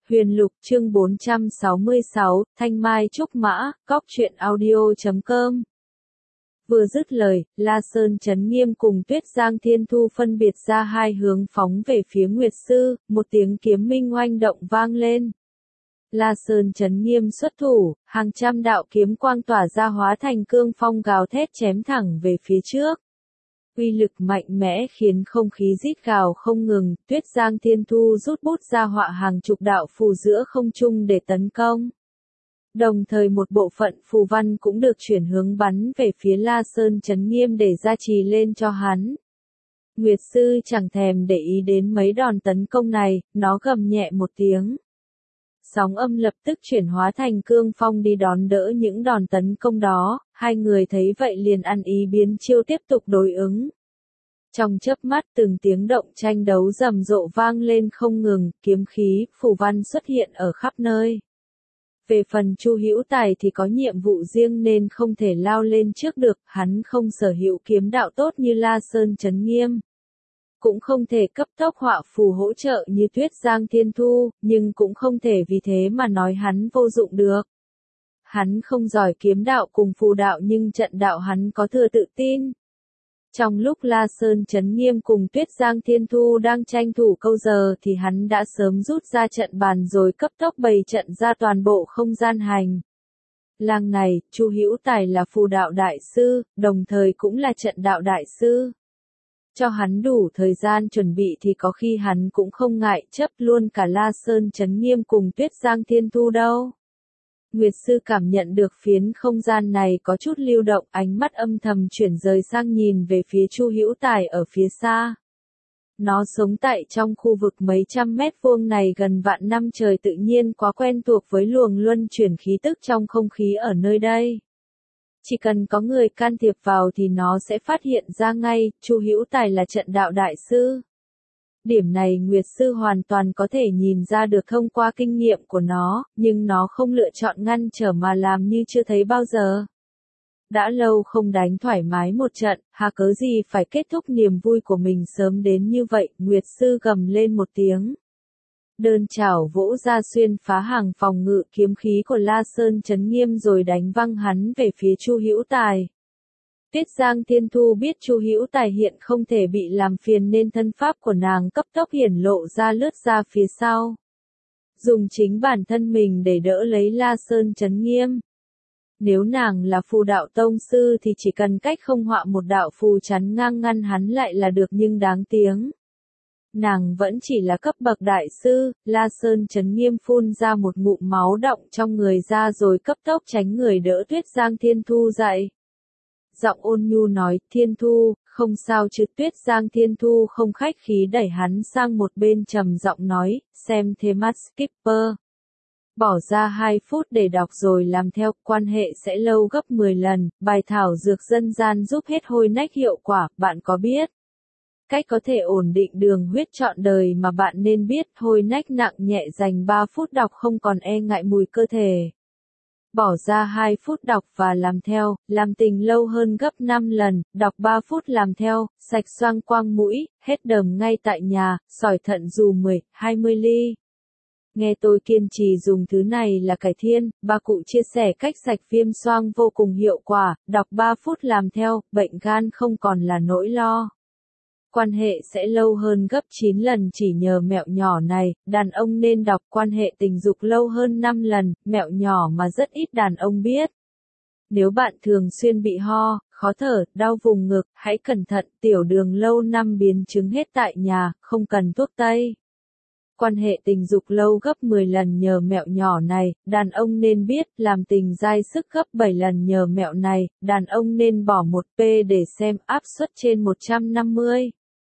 Huyền Lục chương 466, Thanh Mai Trúc Mã, Cóc truyện audio.com. Vừa dứt lời, La Sơn Chấn Nghiêm cùng Tuyết Giang Thiên Thu phân biệt ra hai hướng phóng về phía Nguyệt Sư, một tiếng kiếm minh oanh động vang lên. La Sơn Chấn Nghiêm xuất thủ, hàng trăm đạo kiếm quang tỏa ra hóa thành cương phong gào thét chém thẳng về phía trước. Uy lực mạnh mẽ khiến không khí rít gào không ngừng, Tuyết Giang Thiên Thu rút bút ra họa hàng chục đạo phù giữa không trung để tấn công. Đồng thời một bộ phận phù văn cũng được chuyển hướng bắn về phía La Sơn Chấn Nghiêm để gia trì lên cho hắn. Nguyệt Sư chẳng thèm để ý đến mấy đòn tấn công này, nó gầm nhẹ một tiếng. Sóng âm lập tức chuyển hóa thành cương phong đi đón đỡ những đòn tấn công đó, hai người thấy vậy liền ăn ý biến chiêu tiếp tục đối ứng. Trong chớp mắt từng tiếng động tranh đấu rầm rộ vang lên không ngừng, kiếm khí, phù văn xuất hiện ở khắp nơi. Về phần Chu Hữu Tài thì có nhiệm vụ riêng nên không thể lao lên trước được, hắn không sở hữu kiếm đạo tốt như La Sơn Chấn Nghiêm. Cũng không thể cấp tốc họa phù hỗ trợ như Tuyết Giang Thiên Thu, nhưng cũng không thể vì thế mà nói hắn vô dụng được. Hắn không giỏi kiếm đạo cùng phù đạo nhưng trận đạo hắn có thừa tự tin. Trong lúc La Sơn Chấn Nghiêm cùng Tuyết Giang Thiên Thu đang tranh thủ câu giờ thì hắn đã sớm rút ra trận bàn rồi cấp tốc bày trận ra toàn bộ không gian hành. Lang này, Chu Hữu Tài là phù đạo đại sư, đồng thời cũng là trận đạo đại sư. Cho hắn đủ thời gian chuẩn bị thì có khi hắn cũng không ngại chấp luôn cả La Sơn Chấn Nghiêm cùng Tuyết Giang Thiên Thu đâu. Nguyệt Sư cảm nhận được phiến không gian này có chút lưu động, ánh mắt âm thầm chuyển rời sang nhìn về phía Chu Hữu Tài ở phía xa. Nó sống tại trong khu vực mấy trăm mét vuông này gần vạn năm trời tự nhiên quá quen thuộc với luồng luân chuyển khí tức trong không khí ở nơi đây. Chỉ cần có người can thiệp vào thì nó sẽ phát hiện ra ngay, Chu Hữu Tài là trận đạo đại sư. Điểm này Nguyệt Sư hoàn toàn có thể nhìn ra được thông qua kinh nghiệm của nó, nhưng nó không lựa chọn ngăn trở mà làm như chưa thấy bao giờ. Đã lâu không đánh thoải mái một trận, hà cớ gì phải kết thúc niềm vui của mình sớm đến như vậy, Nguyệt Sư gầm lên một tiếng. Đơn chảo vỗ ra xuyên phá hàng phòng ngự kiếm khí của La Sơn Chấn Nghiêm rồi đánh văng hắn về phía Chu Hữu Tài. Tuyết Giang Thiên Thu biết Chu Hữu Tài hiện không thể bị làm phiền nên thân pháp của nàng cấp tốc hiển lộ ra lướt ra phía sau. Dùng chính bản thân mình để đỡ lấy La Sơn Chấn Nghiêm. Nếu nàng là phù đạo tông sư thì chỉ cần cách không họa một đạo phù chắn ngang ngăn hắn lại là được nhưng đáng tiếng. Nàng vẫn chỉ là cấp bậc đại sư, La Sơn Chấn Nghiêm phun ra một ngụm máu đọng trong người ra rồi cấp tốc tránh người đỡ Tuyết Giang Thiên Thu dậy. Giọng ôn nhu nói, Thiên Thu, không sao chứ. Tuyết Giang Thiên Thu không khách khí đẩy hắn sang một bên trầm giọng nói, xem thế mắt skipper. Bỏ ra 2 phút để đọc rồi làm theo, quan hệ sẽ lâu gấp 10 lần, bài thảo dược dân gian giúp hết hôi nách hiệu quả, bạn có biết? Cách có thể ổn định đường huyết trọn đời mà bạn nên biết, hôi nách nặng nhẹ dành 3 phút đọc không còn e ngại mùi cơ thể. Bỏ ra 2 phút đọc và làm theo, làm tình lâu hơn gấp 5 lần, đọc 3 phút làm theo, sạch xoang quang mũi, hết đờm ngay tại nhà, sỏi thận dù 10, 20 ly. Nghe tôi kiên trì dùng thứ này là cải thiên, bà cụ chia sẻ cách sạch viêm xoang vô cùng hiệu quả, đọc 3 phút làm theo, bệnh gan không còn là nỗi lo. Quan hệ sẽ lâu hơn gấp 9 lần chỉ nhờ mẹo nhỏ này, đàn ông nên đọc quan hệ tình dục lâu hơn 5 lần, mẹo nhỏ mà rất ít đàn ông biết. Nếu bạn thường xuyên bị ho, khó thở, đau vùng ngực, hãy cẩn thận, tiểu đường lâu năm biến chứng hết tại nhà, không cần thuốc tây. Quan hệ tình dục lâu gấp 10 lần nhờ mẹo nhỏ này, đàn ông nên biết, làm tình dai sức gấp 7 lần nhờ mẹo này, đàn ông nên bỏ 1p để xem áp suất trên 150.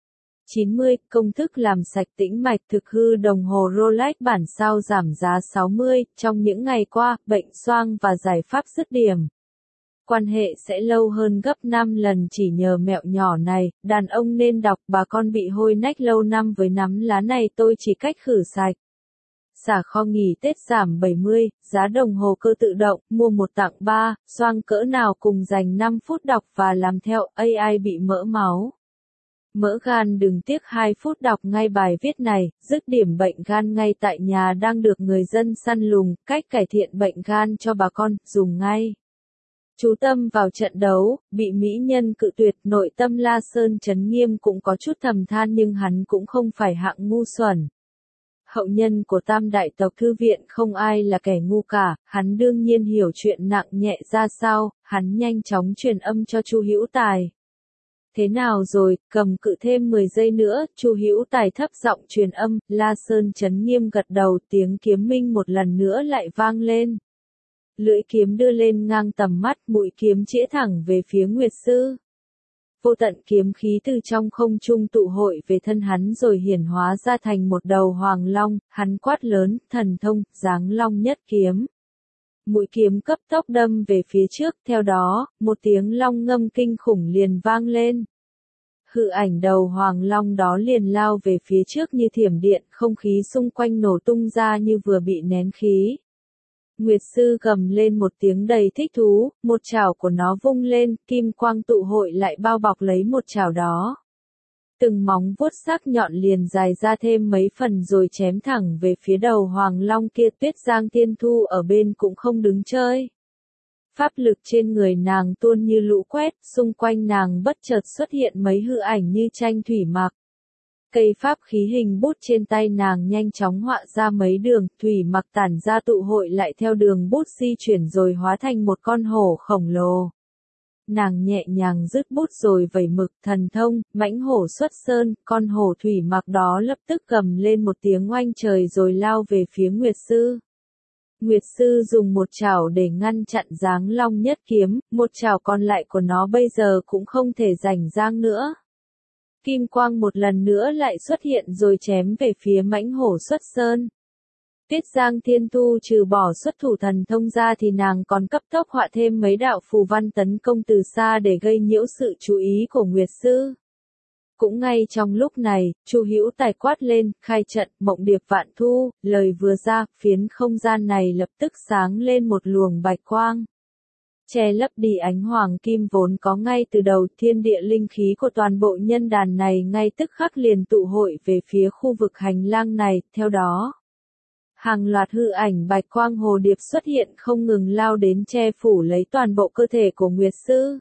90. Công thức làm sạch tĩnh mạch thực hư đồng hồ Rolex bản sao giảm giá 60, trong những ngày qua, bệnh xoang và giải pháp dứt điểm. Quan hệ sẽ lâu hơn gấp 5 lần chỉ nhờ mẹo nhỏ này, đàn ông nên đọc, bà con bị hôi nách lâu năm với nắm lá này tôi chỉ cách khử sạch. Xả kho nghỉ Tết giảm 70, giá đồng hồ cơ tự động, mua 1 tặng 3, xoang cỡ nào cùng dành 5 phút đọc và làm theo, AI bị mỡ máu. Mỡ gan đừng tiếc 2 phút đọc ngay bài viết này, dứt điểm bệnh gan ngay tại nhà đang được người dân săn lùng, cách cải thiện bệnh gan cho bà con, dùng ngay. Chú tâm vào trận đấu, bị mỹ nhân cự tuyệt, nội tâm La Sơn Chấn Nghiêm cũng có chút thầm than nhưng hắn cũng không phải hạng ngu xuẩn. Hậu nhân của Tam Đại Tộc Thư Viện không ai là kẻ ngu cả, hắn đương nhiên hiểu chuyện nặng nhẹ ra sao, hắn nhanh chóng truyền âm cho Chu Hữu Tài. Thế nào rồi, cầm cự thêm 10 giây nữa, Chu Hữu Tài thấp giọng truyền âm, La Sơn Chấn Nghiêm gật đầu, tiếng kiếm minh một lần nữa lại vang lên. Lưỡi kiếm đưa lên ngang tầm mắt, mũi kiếm chĩa thẳng về phía Nguyệt Sư. Vô tận kiếm khí từ trong không trung tụ hội về thân hắn rồi hiển hóa ra thành một đầu hoàng long, hắn quát lớn, thần thông, giáng long nhất kiếm. Mũi kiếm cấp tốc đâm về phía trước, theo đó, một tiếng long ngâm kinh khủng liền vang lên. Hư ảnh đầu hoàng long đó liền lao về phía trước như thiểm điện, không khí xung quanh nổ tung ra như vừa bị nén khí. Nguyệt Sư gầm lên một tiếng đầy thích thú, một chảo của nó vung lên, kim quang tụ hội lại bao bọc lấy một chảo đó. Từng móng vuốt sắc nhọn liền dài ra thêm mấy phần rồi chém thẳng về phía đầu hoàng long kia. Tuyết Giang Tiên Thu ở bên cũng không đứng chơi. Pháp lực trên người nàng tuôn như lũ quét, xung quanh nàng bất chợt xuất hiện mấy hư ảnh như tranh thủy mặc. Cây pháp khí hình bút trên tay nàng nhanh chóng họa ra mấy đường, thủy mặc tản ra tụ hội lại theo đường bút di chuyển rồi hóa thành một con hổ khổng lồ. Nàng nhẹ nhàng dứt bút rồi vẩy mực, thần thông, mãnh hổ xuất sơn, con hổ thủy mặc đó lập tức gầm lên một tiếng oanh trời rồi lao về phía Nguyệt Sư. Nguyệt Sư dùng một chảo để ngăn chặn giáng long nhất kiếm, một chảo còn lại của nó bây giờ cũng không thể rảnh rang nữa. Kim quang một lần nữa lại xuất hiện rồi chém về phía mãnh hổ xuất sơn. Tuyết Giang Thiên Thu trừ bỏ xuất thủ thần thông ra thì nàng còn cấp tốc họa thêm mấy đạo phù văn tấn công từ xa để gây nhiễu sự chú ý của Nguyệt Sư. Cũng ngay trong lúc này, Chu Hữu Tài quát lên, khai trận, mộng điệp vạn thu, lời vừa ra, phiến không gian này lập tức sáng lên một luồng bạch quang. Che lấp đi ánh hoàng kim vốn có ngay từ đầu, thiên địa linh khí của toàn bộ nhân đàn này ngay tức khắc liền tụ hội về phía khu vực hành lang này, theo đó. Hàng loạt hư ảnh bạch quang hồ điệp xuất hiện không ngừng lao đến che phủ lấy toàn bộ cơ thể của Nguyệt Sư.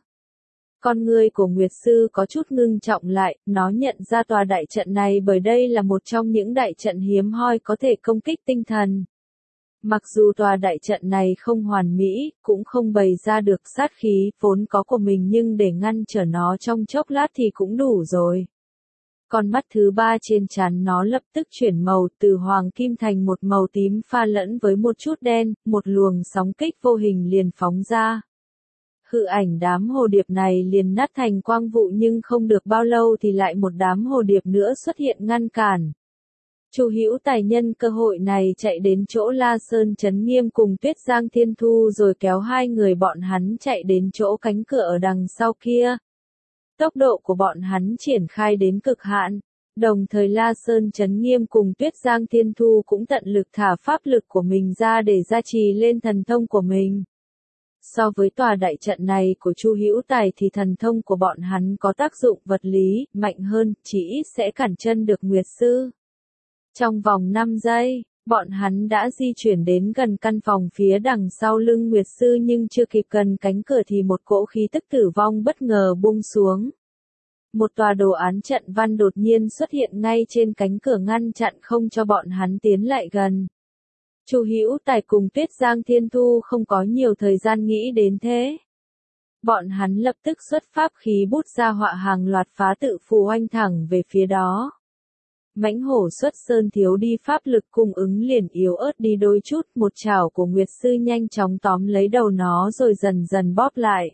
Con người của Nguyệt Sư có chút ngưng trọng lại, nó nhận ra tòa đại trận này bởi đây là một trong những đại trận hiếm hoi có thể công kích tinh thần. Mặc dù tòa đại trận này không hoàn mỹ, cũng không bày ra được sát khí vốn có của mình nhưng để ngăn trở nó trong chốc lát thì cũng đủ rồi. Con mắt thứ ba trên trán nó lập tức chuyển màu từ hoàng kim thành một màu tím pha lẫn với một chút đen, một luồng sóng kích vô hình liền phóng ra. Hư ảnh đám hồ điệp này liền nát thành quang vụ nhưng không được bao lâu thì lại một đám hồ điệp nữa xuất hiện ngăn cản. Chu Hữu Tài nhân cơ hội này chạy đến chỗ La Sơn Chấn Nghiêm cùng Tuyết Giang Thiên Thu rồi kéo hai người bọn hắn chạy đến chỗ cánh cửa ở đằng sau kia. Tốc độ của bọn hắn triển khai đến cực hạn, đồng thời La Sơn Chấn Nghiêm cùng Tuyết Giang Thiên Thu cũng tận lực thả pháp lực của mình ra để gia trì lên thần thông của mình. So với tòa đại trận này của Chu Hữu Tài thì thần thông của bọn hắn có tác dụng vật lý, mạnh hơn, chỉ ít sẽ cản chân được Nguyệt Sư. Trong vòng 5 giây, bọn hắn đã di chuyển đến gần căn phòng phía đằng sau lưng Nguyệt Sư nhưng chưa kịp gần cánh cửa thì một cỗ khí tức tử vong bất ngờ buông xuống. Một tòa đồ án trận văn đột nhiên xuất hiện ngay trên cánh cửa ngăn chặn không cho bọn hắn tiến lại gần. Chu Hữu Tài cùng Tuyết Giang Thiên Thu không có nhiều thời gian nghĩ đến thế. Bọn hắn lập tức xuất pháp khí bút ra họa hàng loạt phá tự phù oanh thẳng về phía đó. Mãnh hổ xuất sơn thiếu đi pháp lực cung ứng liền yếu ớt đi đôi chút, một chảo của Nguyệt Sư nhanh chóng tóm lấy đầu nó rồi dần dần bóp lại.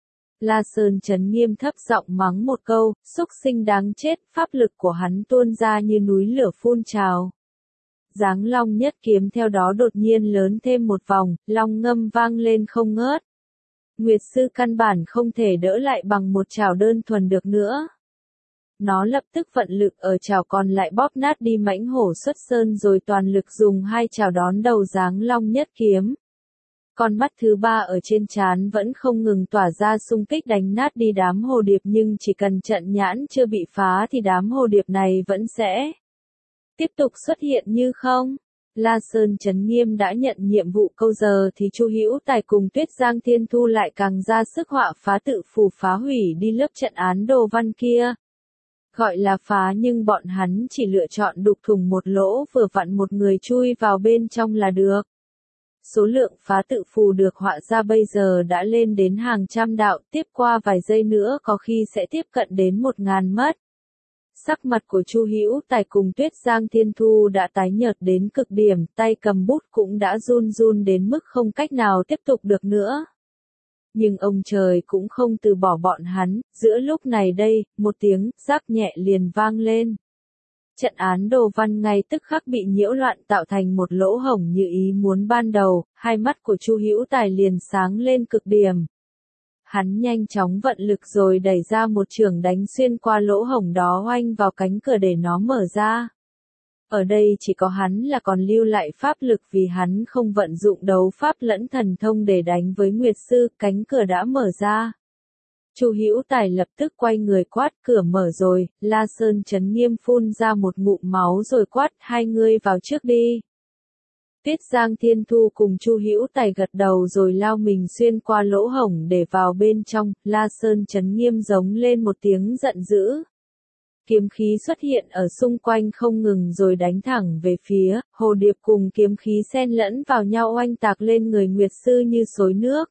La Sơn Chấn Nghiêm thấp giọng mắng một câu, xúc sinh đáng chết, pháp lực của hắn tuôn ra như núi lửa phun trào. Giáng long nhất kiếm theo đó đột nhiên lớn thêm một vòng, long ngâm vang lên không ngớt. Nguyệt Sư căn bản không thể đỡ lại bằng một chảo đơn thuần được nữa. Nó lập tức vận lực ở chảo còn lại bóp nát đi mãnh hổ xuất sơn rồi toàn lực dùng hai chảo đón đầu giáng long nhất kiếm. Con mắt thứ ba ở trên trán vẫn không ngừng tỏa ra xung kích đánh nát đi đám hồ điệp, nhưng chỉ cần trận nhãn chưa bị phá thì đám hồ điệp này vẫn sẽ tiếp tục xuất hiện như không. La Sơn Chấn Nghiêm đã nhận nhiệm vụ câu giờ thì Chu Hữu Tài cùng Tuyết Giang Thiên Thu lại càng ra sức họa phá tự phù phá hủy đi lớp trận án đồ văn kia. Gọi là phá nhưng bọn hắn chỉ lựa chọn đục thủng một lỗ vừa vặn một người chui vào bên trong là được. Số lượng phá tự phù được họa ra bây giờ đã lên đến hàng trăm đạo, tiếp qua vài giây nữa có khi sẽ tiếp cận đến 1000 mất. Sắc mặt của Chu Hữu Tài cùng Tuyết Giang Thiên Thu đã tái nhợt đến cực điểm, tay cầm bút cũng đã run run đến mức không cách nào tiếp tục được nữa. Nhưng ông trời cũng không từ bỏ bọn hắn, giữa lúc này đây, một tiếng rắc nhẹ liền vang lên. Trận án đồ văn ngay tức khắc bị nhiễu loạn tạo thành một lỗ hổng như ý muốn ban đầu, hai mắt của Chu Hữu Tài liền sáng lên cực điểm. Hắn nhanh chóng vận lực rồi đẩy ra một chưởng đánh xuyên qua lỗ hổng đó oanh vào cánh cửa để nó mở ra. Ở đây chỉ có hắn là còn lưu lại pháp lực vì hắn không vận dụng đấu pháp lẫn thần thông để đánh với Nguyệt Sư, cánh cửa đã mở ra. Chu Hữu Tài lập tức quay người quát cửa mở rồi, La Sơn Chấn Nghiêm phun ra một ngụm máu rồi quát hai ngươi vào trước đi. Tuyết Giang Thiên Thu cùng Chu Hữu Tài gật đầu rồi lao mình xuyên qua lỗ hổng để vào bên trong, La Sơn Chấn Nghiêm giống lên một tiếng giận dữ. Kiếm khí xuất hiện ở xung quanh không ngừng rồi đánh thẳng về phía, hồ điệp cùng kiếm khí xen lẫn vào nhau oanh tạc lên người Nguyệt Sư như xối nước.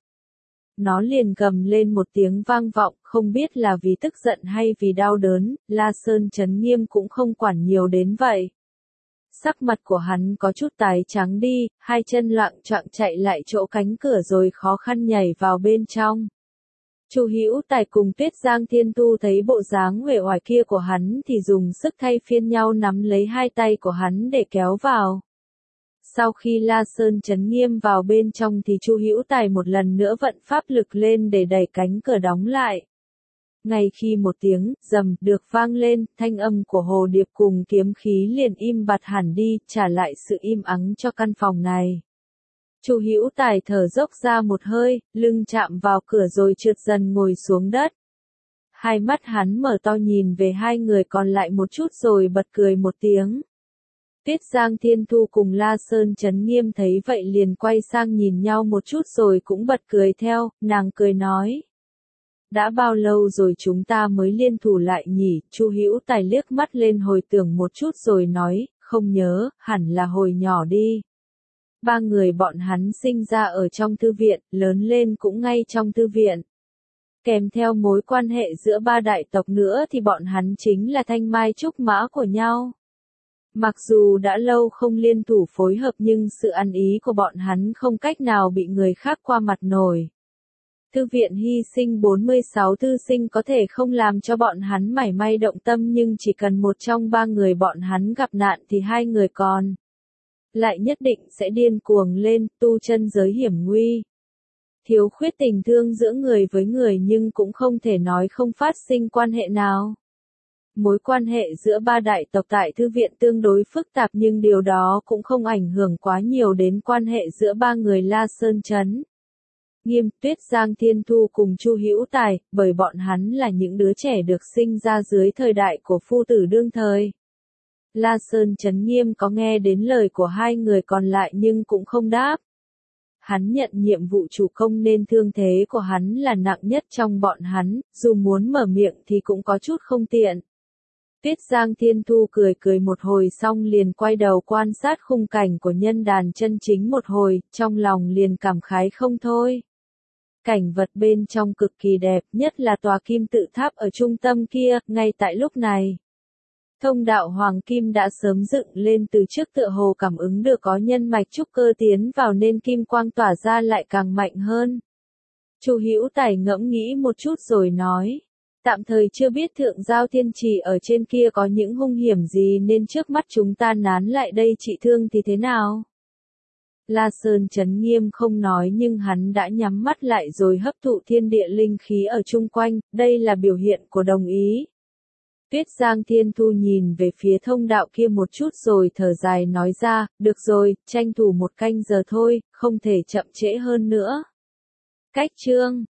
Nó liền gầm lên một tiếng vang vọng, không biết là vì tức giận hay vì đau đớn, La Sơn Chấn Nghiêm cũng không quản nhiều đến vậy. Sắc mặt của hắn có chút tái trắng đi, hai chân loạng choạng chạy lại chỗ cánh cửa rồi khó khăn nhảy vào bên trong. Chu Hữu Tài cùng Tuyết Giang Thiên Thu thấy bộ dáng uể oải kia của hắn thì dùng sức thay phiên nhau nắm lấy hai tay của hắn để kéo vào. Sau khi La Sơn Chấn Nghiêm vào bên trong thì Chu Hữu Tài một lần nữa vận pháp lực lên để đẩy cánh cửa đóng lại. Ngay khi một tiếng rầm được vang lên, thanh âm của hồ điệp cùng kiếm khí liền im bặt hẳn đi, trả lại sự im ắng cho căn phòng này. Chu Hữu Tài thở dốc ra một hơi, lưng chạm vào cửa rồi trượt dần ngồi xuống đất. Hai mắt hắn mở to nhìn về hai người còn lại một chút rồi bật cười một tiếng. Tuyết Giang Thiên Thu cùng La Sơn Chấn Nghiêm thấy vậy liền quay sang nhìn nhau một chút rồi cũng bật cười theo, nàng cười nói. Đã bao lâu rồi chúng ta mới liên thủ lại nhỉ? Chu Hữu Tài liếc mắt lên hồi tưởng một chút rồi nói, không nhớ, hẳn là hồi nhỏ đi. Ba người bọn hắn sinh ra ở trong thư viện, lớn lên cũng ngay trong thư viện. Kèm theo mối quan hệ giữa ba đại tộc nữa thì bọn hắn chính là thanh mai trúc mã của nhau. Mặc dù đã lâu không liên thủ phối hợp nhưng sự ăn ý của bọn hắn không cách nào bị người khác qua mặt nổi. Thư viện hy sinh 46 thư sinh có thể không làm cho bọn hắn mảy may động tâm nhưng chỉ cần một trong ba người bọn hắn gặp nạn thì hai người còn lại nhất định sẽ điên cuồng lên, tu chân giới hiểm nguy. Thiếu khuyết tình thương giữa người với người nhưng cũng không thể nói không phát sinh quan hệ nào. Mối quan hệ giữa ba đại tộc tại thư viện tương đối phức tạp nhưng điều đó cũng không ảnh hưởng quá nhiều đến quan hệ giữa ba người La Sơn Chấn Nghiêm, Tuyết Giang Thiên Thu cùng Chu Hữu Tài, bởi bọn hắn là những đứa trẻ được sinh ra dưới thời đại của phu tử đương thời. La Sơn Chấn Nghiêm có nghe đến lời của hai người còn lại nhưng cũng không đáp. Hắn nhận nhiệm vụ chủ công nên thương thế của hắn là nặng nhất trong bọn hắn, dù muốn mở miệng thì cũng có chút không tiện. Tuyết Giang Thiên Thu cười cười một hồi xong liền quay đầu quan sát khung cảnh của nhân đàn chân chính một hồi, trong lòng liền cảm khái không thôi. Cảnh vật bên trong cực kỳ đẹp, nhất là tòa kim tự tháp ở trung tâm kia, ngay tại lúc này. Thông đạo Hoàng Kim đã sớm dựng lên từ trước tựa hồ cảm ứng được có nhân mạch trúc cơ tiến vào nên kim quang tỏa ra lại càng mạnh hơn. Chu Hữu Tài ngẫm nghĩ một chút rồi nói. Tạm thời chưa biết thượng giao thiên trì ở trên kia có những hung hiểm gì nên trước mắt chúng ta nán lại đây trị thương thì thế nào? La Sơn Chấn Nghiêm không nói nhưng hắn đã nhắm mắt lại rồi hấp thụ thiên địa linh khí ở chung quanh, đây là biểu hiện của đồng ý. Tuyết Giang Thiên Thu nhìn về phía thông đạo kia một chút rồi thở dài nói ra, được rồi, tranh thủ 1 canh giờ thôi, không thể chậm trễ hơn nữa. Cách chương